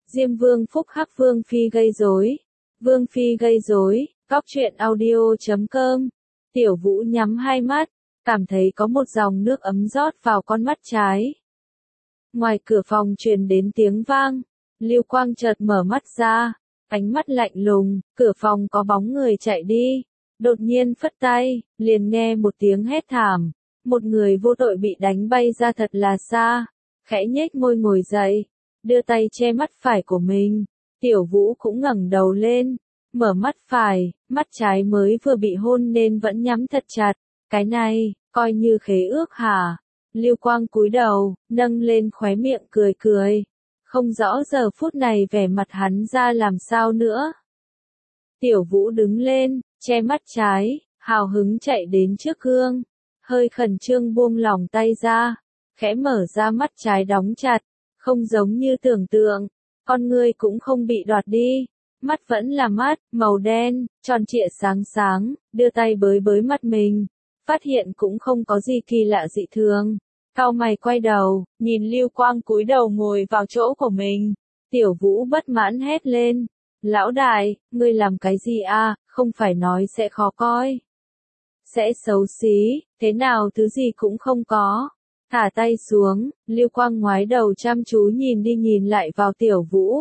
Diêm Vương phúc hắc Vương Phi gây rối. Vương Phi gây rối, Góc truyện audio.com. Tiểu Vũ nhắm hai mắt, cảm thấy có một dòng nước ấm rót vào con mắt trái. Ngoài cửa phòng truyền đến tiếng vang, Lưu Quang chợt mở mắt ra, ánh mắt lạnh lùng, cửa phòng có bóng người chạy đi. Đột nhiên phất tay, liền nghe một tiếng hét thảm, một người vô tội bị đánh bay ra thật là xa, khẽ nhếch môi ngồi dậy, đưa tay che mắt phải của mình. Tiểu Vũ cũng ngẩng đầu lên, mở mắt phải, mắt trái mới vừa bị hôn nên vẫn nhắm thật chặt, cái này, coi như khế ước hả? Lưu Quang cúi đầu, nâng lên khóe miệng cười cười, không rõ giờ phút này vẻ mặt hắn ra làm sao nữa. Tiểu Vũ đứng lên, che mắt trái, hào hứng chạy đến trước gương, hơi khẩn trương buông lỏng tay ra, khẽ mở ra mắt trái đóng chặt, không giống như tưởng tượng, con ngươi cũng không bị đoạt đi, mắt vẫn là mắt, màu đen, tròn trịa sáng sáng, đưa tay bới bới mắt mình, phát hiện cũng không có gì kỳ lạ dị thường. Cau mày quay đầu, nhìn Lưu Quang cúi đầu ngồi vào chỗ của mình, Tiểu Vũ bất mãn hét lên. Lão đại, ngươi làm cái gì à, không phải nói sẽ khó coi. Sẽ xấu xí, thế nào thứ gì cũng không có. Thả tay xuống, Lưu Quang ngoái đầu chăm chú nhìn đi nhìn lại vào Tiểu Vũ.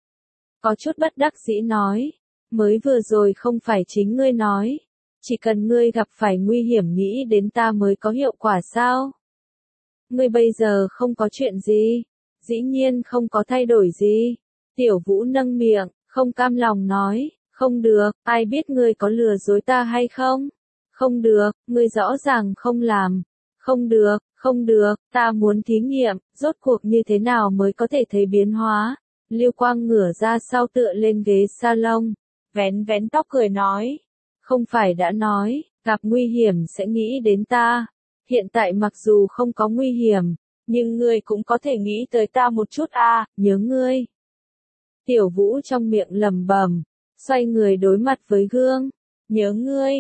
Có chút bất đắc dĩ nói, mới vừa rồi không phải chính ngươi nói, chỉ cần ngươi gặp phải nguy hiểm nghĩ đến ta mới có hiệu quả sao? Ngươi bây giờ không có chuyện gì, dĩ nhiên không có thay đổi gì. Tiểu Vũ nâng miệng, không cam lòng nói, không được, ai biết ngươi có lừa dối ta hay không? Không được, ngươi rõ ràng không làm. Không được, ta muốn thí nghiệm, rốt cuộc như thế nào mới có thể thấy biến hóa. Lưu Quang ngửa ra sau tựa lên ghế salon, vén vén tóc cười nói, không phải đã nói, gặp nguy hiểm sẽ nghĩ đến ta. Hiện tại mặc dù không có nguy hiểm, nhưng ngươi cũng có thể nghĩ tới ta một chút à, nhớ ngươi. Tiểu Vũ trong miệng lẩm bẩm, xoay người đối mặt với gương, nhớ ngươi,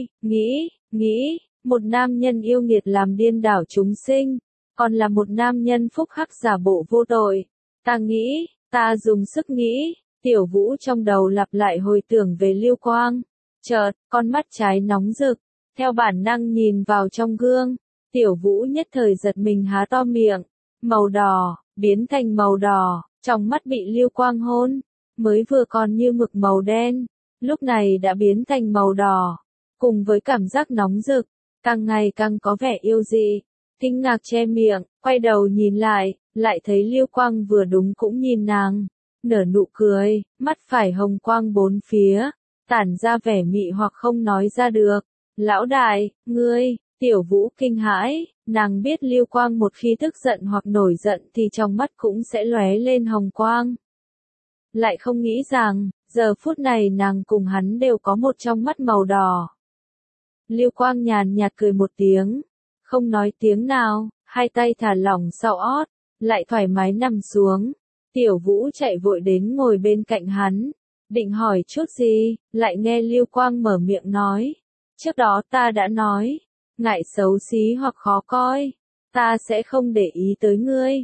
nghĩ, một nam nhân yêu nghiệt làm điên đảo chúng sinh, còn là một nam nhân phúc hắc giả bộ vô tội. Ta nghĩ, ta dùng sức nghĩ, Tiểu Vũ trong đầu lặp lại hồi tưởng về Lưu Quang. Chợt, con mắt trái nóng rực, theo bản năng nhìn vào trong gương, Tiểu Vũ nhất thời giật mình há to miệng, màu đỏ, biến thành màu đỏ, trong mắt bị Lưu Quang hôn, mới vừa còn như mực màu đen, lúc này đã biến thành màu đỏ, cùng với cảm giác nóng rực, càng ngày càng có vẻ yêu dị. Kinh ngạc che miệng, quay đầu nhìn lại thấy Lưu Quang vừa đúng cũng nhìn nàng, nở nụ cười, mắt phải hồng quang bốn phía, tản ra vẻ mị hoặc không nói ra được. Lão đại, ngươi, Tiểu Vũ kinh hãi, nàng biết Lưu Quang một khi tức giận hoặc nổi giận thì trong mắt cũng sẽ lóe lên hồng quang. Lại không nghĩ rằng, giờ phút này nàng cùng hắn đều có một trong mắt màu đỏ. Lưu Quang nhàn nhạt cười một tiếng, không nói tiếng nào, hai tay thả lỏng sau ót, lại thoải mái nằm xuống. Tiểu Vũ chạy vội đến ngồi bên cạnh hắn, định hỏi chút gì, lại nghe Lưu Quang mở miệng nói. Trước đó ta đã nói, ngại xấu xí hoặc khó coi, ta sẽ không để ý tới ngươi.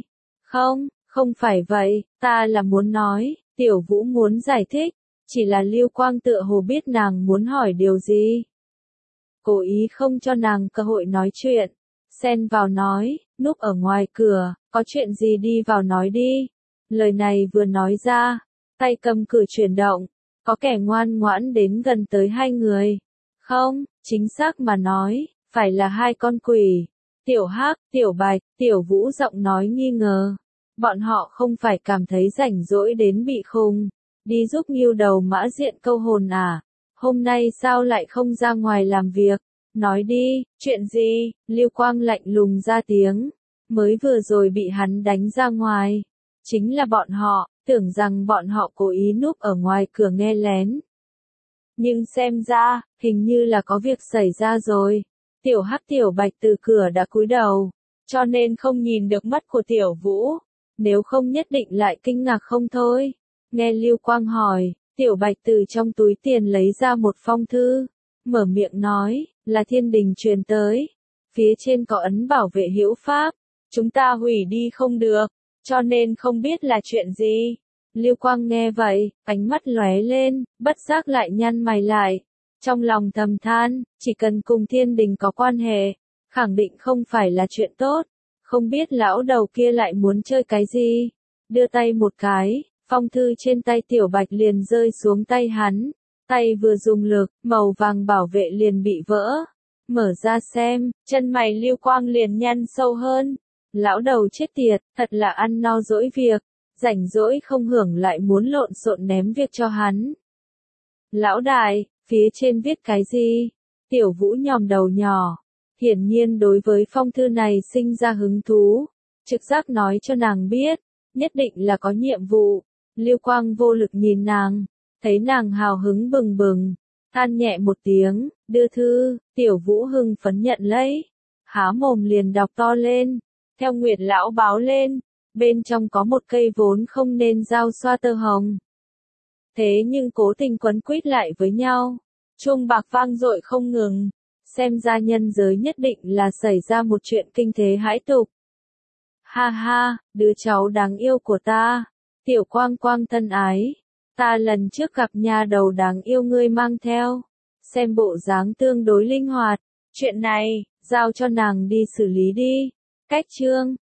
Không phải vậy, ta là muốn nói, Tiểu Vũ muốn giải thích, chỉ là Lưu Quang tựa hồ biết nàng muốn hỏi điều gì. Cố ý không cho nàng cơ hội nói chuyện, xen vào nói, núp ở ngoài cửa, có chuyện gì đi vào nói đi. Lời này vừa nói ra, tay cầm cửa chuyển động, có kẻ ngoan ngoãn đến gần tới hai người. Không, chính xác mà nói, phải là hai con quỷ. Tiểu Hắc, Tiểu Bạch, Tiểu Vũ giọng nói nghi ngờ. Bọn họ không phải cảm thấy rảnh rỗi đến bị khùng, đi giúp Ngưu Đầu Mã Diện câu hồn à? Hôm nay sao lại không ra ngoài làm việc? Nói đi, chuyện gì? Lưu Quang lạnh lùng ra tiếng, mới vừa rồi bị hắn đánh ra ngoài. Chính là bọn họ, tưởng rằng bọn họ cố ý núp ở ngoài cửa nghe lén. Nhưng xem ra, hình như là có việc xảy ra rồi. Tiểu Hắc Tiểu Bạch từ cửa đã cúi đầu, cho nên không nhìn được mắt của Tiểu Vũ. Nếu không nhất định lại kinh ngạc không thôi. Nghe Lưu Quang hỏi, Tiểu Bạch từ trong túi tiền lấy ra một phong thư, mở miệng nói, là thiên đình truyền tới. Phía trên có ấn bảo vệ hữu pháp, chúng ta hủy đi không được, cho nên không biết là chuyện gì. Lưu Quang nghe vậy, ánh mắt lóe lên, bất giác lại nhăn mày lại. Trong lòng thầm than, chỉ cần cùng thiên đình có quan hệ, khẳng định không phải là chuyện tốt. Không biết lão đầu kia lại muốn chơi cái gì. Đưa tay một cái, phong thư trên tay Tiểu Bạch liền rơi xuống tay hắn. Tay vừa dùng lực, màu vàng bảo vệ liền bị vỡ. Mở ra xem, chân mày Lưu Quang liền nhăn sâu hơn. Lão đầu chết tiệt, thật là ăn no dỗi việc. Rảnh rỗi không hưởng lại muốn lộn xộn ném việc cho hắn. Lão đại, phía trên viết cái gì? Tiểu Vũ nhòm đầu nhỏ. Hiển nhiên đối với phong thư này sinh ra hứng thú. Trực giác nói cho nàng biết, nhất định là có nhiệm vụ. Lưu Quang vô lực nhìn nàng, thấy nàng hào hứng bừng bừng, than nhẹ một tiếng, đưa thư. Tiểu Vũ hưng phấn nhận lấy, há mồm liền đọc to lên. Theo Nguyệt lão báo lên, bên trong có một cây vốn không nên giao xoa tơ hồng. Thế nhưng cố tình quấn quýt lại với nhau. Chuông bạc vang dội không ngừng. Xem ra nhân giới nhất định là xảy ra một chuyện kinh thế hãi tục. Ha ha, đứa cháu đáng yêu của ta. Tiểu Quang Quang thân ái. Ta lần trước gặp nhà đầu đáng yêu ngươi mang theo. Xem bộ dáng tương đối linh hoạt. Chuyện này, giao cho nàng đi xử lý đi. Cách chương.